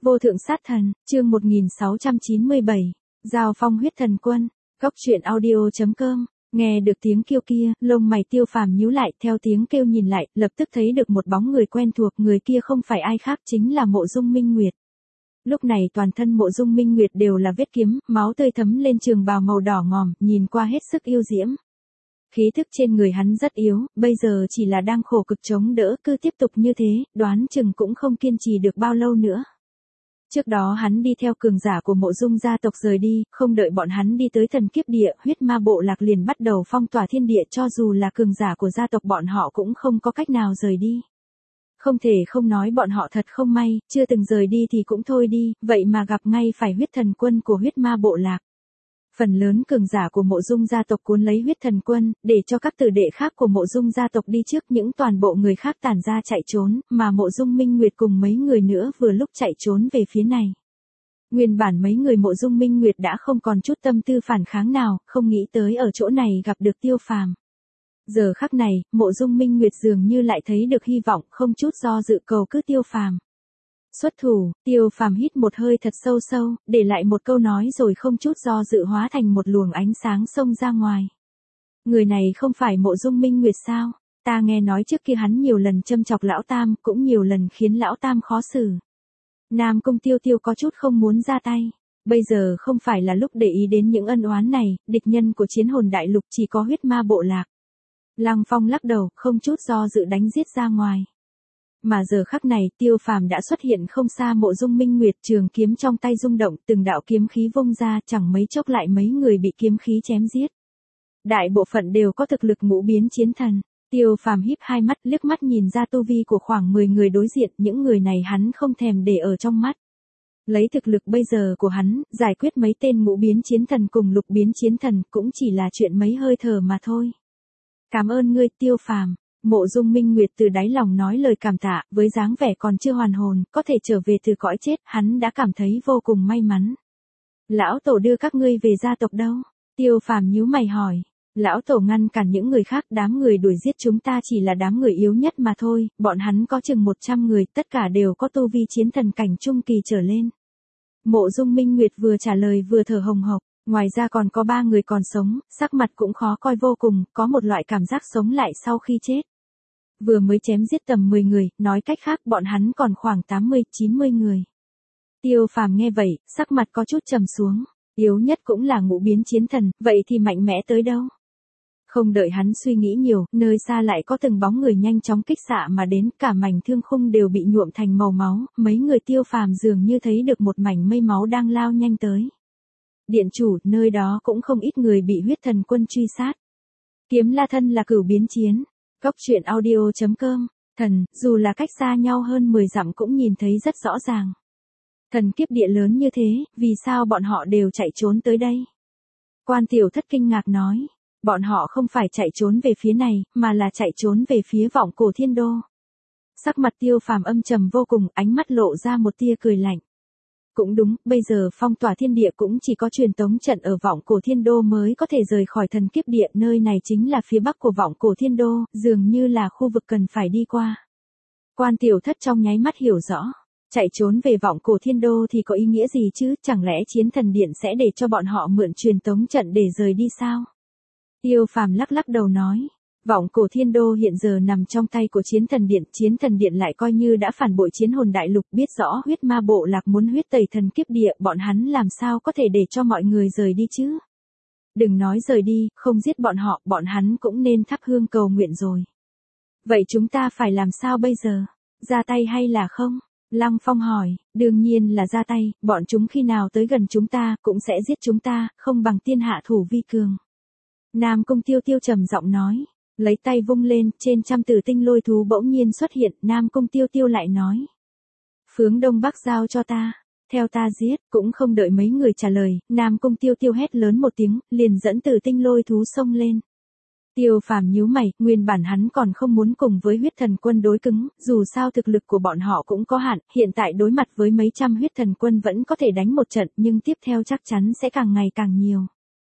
Vô thượng sát thần, chương 1697, Giao phong huyết thần quân, Góc truyện audio.com. Nghe được tiếng kêu kia, lông mày Tiêu Phàm nhíu lại, theo tiếng kêu nhìn lại, lập tức thấy được một bóng người quen thuộc, người kia không phải ai khác chính là Mộ Dung Minh Nguyệt. Lúc này toàn thân Mộ Dung Minh Nguyệt đều là vết kiếm, máu tươi thấm lên trường bào màu đỏ ngòm, nhìn qua hết sức yêu diễm. Khí thức trên người hắn rất yếu, bây giờ chỉ là đang khổ cực chống đỡ, cứ tiếp tục như thế, đoán chừng cũng không kiên trì được bao lâu nữa. Trước đó hắn đi theo cường giả của Mộ Dung gia tộc rời đi, không đợi bọn hắn đi tới thần kiếp địa, huyết ma bộ lạc liền bắt đầu phong tỏa thiên địa, cho dù là cường giả của gia tộc bọn họ cũng không có cách nào rời đi. Không thể không nói bọn họ thật không may, chưa từng rời đi thì cũng thôi đi, vậy mà gặp ngay phải huyết thần quân của huyết ma bộ lạc. Phần lớn cường giả của Mộ Dung gia tộc cuốn lấy huyết thần quân, để cho các tử đệ khác của Mộ Dung gia tộc đi trước, những toàn bộ người khác tản ra chạy trốn, mà Mộ Dung Minh Nguyệt cùng mấy người nữa vừa lúc chạy trốn về phía này. Nguyên bản mấy người Mộ Dung Minh Nguyệt đã không còn chút tâm tư phản kháng nào, không nghĩ tới ở chỗ này gặp được Tiêu Phàm. Giờ khắc này, Mộ Dung Minh Nguyệt dường như lại thấy được hy vọng, không chút do dự cầu cứ Tiêu Phàm. Xuất thủ, Tiêu Phàm hít một hơi thật sâu sâu, để lại một câu nói rồi không chút do dự hóa thành một luồng ánh sáng xông ra ngoài. Người này không phải Mộ Dung Minh Nguyệt sao? Ta nghe nói trước kia hắn nhiều lần châm chọc lão tam, cũng nhiều lần khiến lão tam khó xử. Nam Cung Tiêu Tiêu có chút không muốn ra tay. Bây giờ không phải là lúc để ý đến những ân oán này, địch nhân của Chiến Hồn Đại Lục chỉ có huyết ma bộ lạc. Lăng Phong lắc đầu, không chút do dự đánh giết ra ngoài. Mà giờ khắc này, Tiêu Phàm đã xuất hiện không xa Mộ Dung Minh Nguyệt, trường kiếm trong tay rung động, từng đạo kiếm khí vung ra, chẳng mấy chốc lại mấy người bị kiếm khí chém giết. Đại bộ phận đều có thực lực ngũ biến chiến thần. Tiêu Phàm híp hai mắt, liếc mắt nhìn ra tu vi của khoảng 10 người đối diện, những người này hắn không thèm để ở trong mắt. Lấy thực lực bây giờ của hắn, giải quyết mấy tên ngũ biến chiến thần cùng lục biến chiến thần cũng chỉ là chuyện mấy hơi thở mà thôi. Cảm ơn ngươi, Tiêu Phàm. Mộ Dung Minh Nguyệt từ đáy lòng nói lời cảm tạ, với dáng vẻ còn chưa hoàn hồn, có thể trở về từ cõi chết, hắn đã cảm thấy vô cùng may mắn. Lão tổ đưa các ngươi về gia tộc đâu? Tiêu Phàm nhíu mày hỏi. Lão tổ ngăn cản những người khác, đám người đuổi giết chúng ta chỉ là đám người yếu nhất mà thôi, bọn hắn có chừng 100 người, tất cả đều có tu vi chiến thần cảnh trung kỳ trở lên. Mộ Dung Minh Nguyệt vừa trả lời vừa thở hồng hộc. Ngoài ra còn có 3 người còn sống, sắc mặt cũng khó coi vô cùng, có một loại cảm giác sống lại sau khi chết. Vừa mới chém giết tầm 10 người, nói cách khác bọn hắn còn khoảng 80-90 người. Tiêu Phàm nghe vậy, sắc mặt có chút trầm xuống, yếu nhất cũng là ngũ biến chiến thần, vậy thì mạnh mẽ tới đâu? Không đợi hắn suy nghĩ nhiều, nơi xa lại có từng bóng người nhanh chóng kích xạ mà đến, cả mảnh thương khung đều bị nhuộm thành màu máu, mấy người Tiêu Phàm dường như thấy được một mảnh mây máu đang lao nhanh tới. Điện chủ, nơi đó cũng không ít người bị huyết thần quân truy sát. Kiếm La thân là cửu biến chiến. Góc truyện audio.com. Thần, dù là cách xa nhau hơn 10 dặm cũng nhìn thấy rất rõ ràng. Thần kiếp địa lớn như thế, vì sao bọn họ đều chạy trốn tới đây? Quan Tiểu Thất kinh ngạc nói. Bọn họ không phải chạy trốn về phía này, mà là chạy trốn về phía Vọng Cổ Thiên Đô. Sắc mặt Tiêu Phàm âm trầm vô cùng, ánh mắt lộ ra một tia cười lạnh. Cũng đúng, bây giờ phong tỏa thiên địa cũng chỉ có truyền tống trận ở Vọng Cổ Thiên Đô mới có thể rời khỏi thần kiếp địa, nơi này chính là phía bắc của Vọng Cổ Thiên Đô, dường như là khu vực cần phải đi qua. Quan Tiểu Thất trong nháy mắt hiểu rõ, chạy trốn về Vọng Cổ Thiên Đô thì có ý nghĩa gì chứ, chẳng lẽ Chiến Thần Điện sẽ để cho bọn họ mượn truyền tống trận để rời đi sao? Tiêu Phàm lắc lắc đầu nói. Vọng Cổ Thiên Đô hiện giờ nằm trong tay của Chiến Thần Điện lại coi như đã phản bội Chiến Hồn Đại Lục, biết rõ huyết ma bộ lạc muốn huyết tẩy thần kiếp địa, bọn hắn làm sao có thể để cho mọi người rời đi chứ? Đừng nói rời đi, không giết bọn họ, bọn hắn cũng nên thắp hương cầu nguyện rồi. Vậy chúng ta phải làm sao bây giờ? Ra tay hay là không? Lăng Phong hỏi, đương nhiên là ra tay, bọn chúng khi nào tới gần chúng ta, cũng sẽ giết chúng ta, không bằng tiên hạ thủ vi cường. Nam Cung Tiêu Tiêu trầm giọng nói. Lấy tay vung lên, trên trăm tử tinh lôi thú bỗng nhiên xuất hiện, Nam Cung Tiêu Tiêu lại nói. Phướng Đông Bắc giao cho ta, theo ta giết, cũng không đợi mấy người trả lời, Nam Cung Tiêu Tiêu hét lớn một tiếng, liền dẫn tử tinh lôi thú xông lên. Tiêu Phàm nhíu mày, nguyên bản hắn còn không muốn cùng với huyết thần quân đối cứng, dù sao thực lực của bọn họ cũng có hạn, hiện tại đối mặt với mấy trăm huyết thần quân vẫn có thể đánh một trận, nhưng tiếp theo chắc chắn sẽ càng ngày càng nhiều.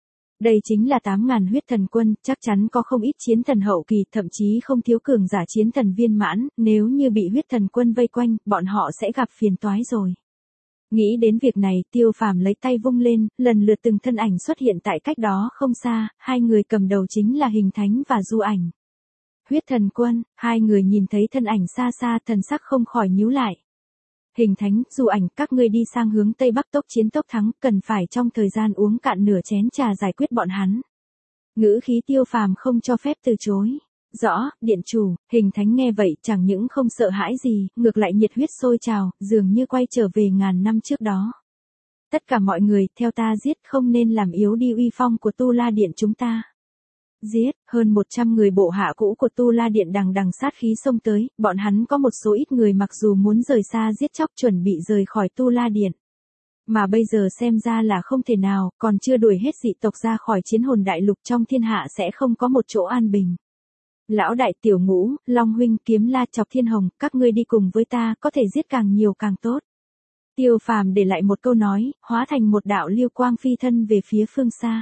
Đây chính là 8.000 huyết thần quân, chắc chắn có không ít chiến thần hậu kỳ, thậm chí không thiếu cường giả chiến thần viên mãn, nếu như bị huyết thần quân vây quanh, bọn họ sẽ gặp phiền toái rồi. Nghĩ đến việc này, Tiêu Phàm lấy tay vung lên, lần lượt từng thân ảnh xuất hiện tại cách đó không xa, hai người cầm đầu chính là Hình Thánh và Du Ảnh. Huyết Thần Quân, hai người nhìn thấy thân ảnh xa xa, thần sắc không khỏi nhíu lại. Hình Thánh, Du Ảnh, các ngươi đi sang hướng Tây Bắc tốc chiến tốc thắng, cần phải trong thời gian uống cạn nửa chén trà giải quyết bọn hắn. Ngữ khí Tiêu Phàm không cho phép từ chối. Rõ, điện chủ. Hình Thánh nghe vậy chẳng những không sợ hãi gì, ngược lại nhiệt huyết sôi trào, dường như quay trở về ngàn năm trước đó. Tất cả mọi người, theo ta giết, không nên làm yếu đi uy phong của Tu La Điện chúng ta. Giết, hơn 100 người bộ hạ cũ của Tu La Điện đằng đằng sát khí xông tới, bọn hắn có một số ít người mặc dù muốn rời xa giết chóc chuẩn bị rời khỏi Tu La Điện. Mà bây giờ xem ra là không thể nào, còn chưa đuổi hết dị tộc ra khỏi chiến hồn đại lục trong thiên hạ sẽ không có một chỗ an bình. Lão đại Tiểu Ngũ, Long huynh, Kiếm La, Chọc Thiên Hồng, các ngươi đi cùng với ta, có thể giết càng nhiều càng tốt. Tiêu Phàm để lại một câu nói, hóa thành một đạo lưu quang phi thân về phía phương xa.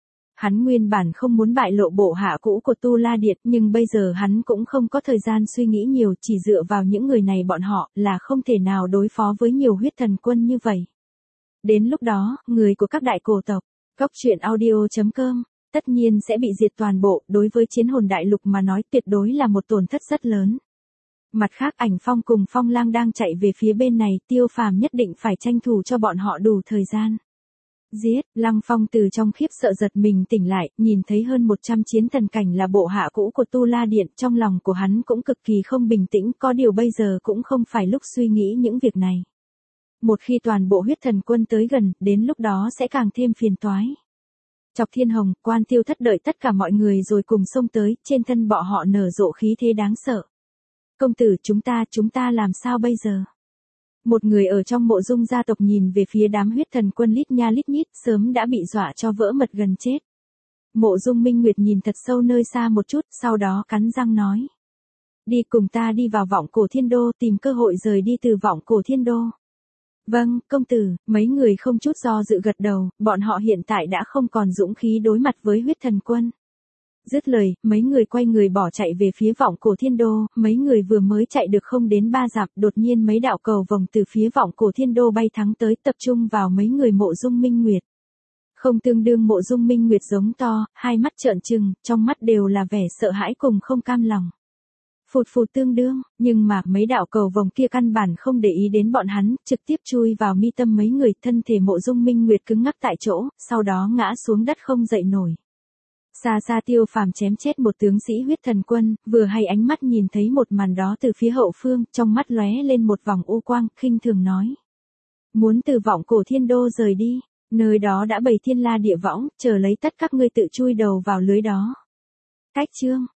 Hắn nguyên bản không muốn bại lộ bộ hạ cũ của Tu La Điện, nhưng bây giờ hắn cũng không có thời gian suy nghĩ nhiều, chỉ dựa vào những người này bọn họ là không thể nào đối phó với nhiều huyết thần quân như vậy. Đến lúc đó, người của các đại cổ tộc, coctruyện.audio.com, tất nhiên sẽ bị diệt toàn bộ, đối với chiến hồn đại lục mà nói tuyệt đối là một tổn thất rất lớn. Mặt khác Ảnh Phong cùng Phong Lang đang chạy về phía bên này, Tiêu Phàm nhất định phải tranh thủ cho bọn họ đủ thời gian. Giết, Lăng Phong từ trong khiếp sợ giật mình tỉnh lại, nhìn thấy hơn 100 chiến thần cảnh là bộ hạ cũ của Tu La Điện, trong lòng của hắn cũng cực kỳ không bình tĩnh, có điều bây giờ cũng không phải lúc suy nghĩ những việc này. Một khi toàn bộ huyết thần quân tới gần, đến lúc đó sẽ càng thêm phiền toái. Chọc Thiên Hồng, Quan Tiêu Thất đợi tất cả mọi người rồi cùng xông tới, trên thân bọn họ nở rộ khí thế đáng sợ. Công tử, chúng ta làm sao bây giờ? Một người ở trong Mộ Dung gia tộc nhìn về phía đám huyết thần quân lít nha lít nhít, sớm đã bị dọa cho vỡ mật gần chết. Mộ Dung Minh Nguyệt nhìn thật sâu nơi xa một chút, sau đó cắn răng nói. Đi cùng ta đi vào Vọng Cổ Thiên Đô, tìm cơ hội rời đi từ Vọng Cổ Thiên Đô. Vâng, công tử, mấy người không chút do dự gật đầu, bọn họ hiện tại đã không còn dũng khí đối mặt với huyết thần quân. Dứt lời, mấy người quay người bỏ chạy về phía Vọng Cổ Thiên Đô, mấy người vừa mới chạy được không đến 3 dặm, đột nhiên mấy đạo cầu vồng từ phía Vọng Cổ Thiên Đô bay thắng tới, tập trung vào mấy người Mộ Dung Minh Nguyệt. Không tương đương Mộ Dung Minh Nguyệt giống to, hai mắt trợn trừng, trong mắt đều là vẻ sợ hãi cùng không cam lòng. Phụt phụt tương đương, nhưng mà mấy đạo cầu vồng kia căn bản không để ý đến bọn hắn, trực tiếp chui vào mi tâm mấy người, thân thể Mộ Dung Minh Nguyệt cứng ngắc tại chỗ, sau đó ngã xuống đất không dậy nổi. Xa xa Tiêu Phàm chém chết một tướng sĩ huyết thần quân, vừa hay ánh mắt nhìn thấy một màn đó từ phía hậu phương, trong mắt lóe lên một vòng u quang, khinh thường nói. Muốn từ Vọng Cổ Thiên Đô rời đi, nơi đó đã bày thiên la địa võng, chờ lấy tất các ngươi tự chui đầu vào lưới đó. Cách chương.